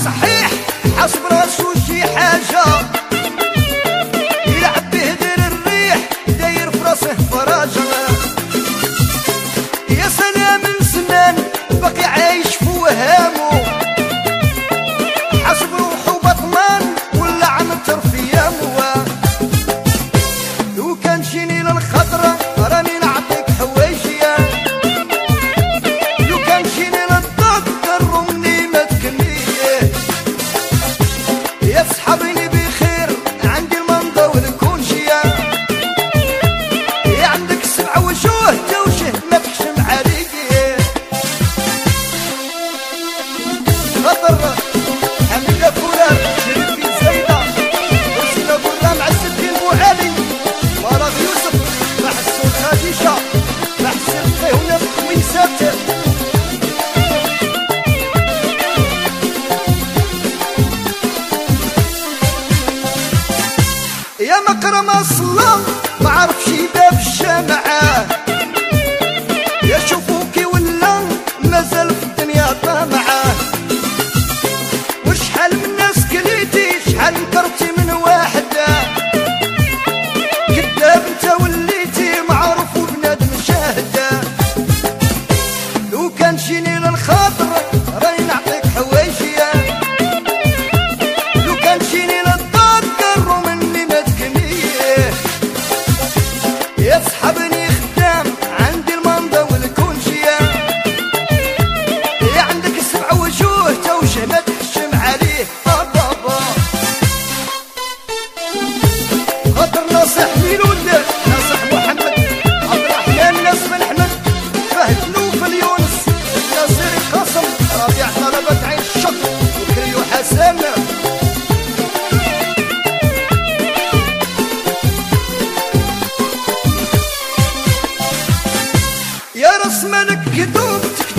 صحيح حسب راسو شي حاجة يلعب بهدر الريح داير في راسه فراجة يا سلام من زمان باقي عايش في وهامو حسب روحو بطمان ولا عنتر في يامو لو كان جيني للخضرة راني نعطيك حوايجية لو كان جيني للدكتور رمني ما تكنيه يا صحابيني بخير عندي المنضة والكونجية يا عندك 7 وجوه توجه ما تحشم عليك خطر حميدة فولاد شريف بن زايدة وسيلة برا مع السدين بوعالي مرض يوسف محسن خديجة محسن فيهنا بخويسات يا مكرم اصلا ما عرفش باب الجامعة يا شوفوكي ولا مازال في الدنيا طامعة وشحال من ناس كليتي شحال نكرتي من واحدة كداب انت وليتي معروف وبنادم شاهدة لو كان جيني للخاطر راني نعطيك حوايجية لو كان جيني للدكر ومني ما تكنيه يا صحابني خدام عندي المنضة والكونجية يا عندك 7 وجوه توجه ما تحشم عليه بابا خاطر ناصح ميلود ناصح محمد عبد الرحمن ناس بن احمد فهد نوفل يونس ناصر قاسم ربيع طلبة عين الشط وكريو حسن يا راس مالك كدوب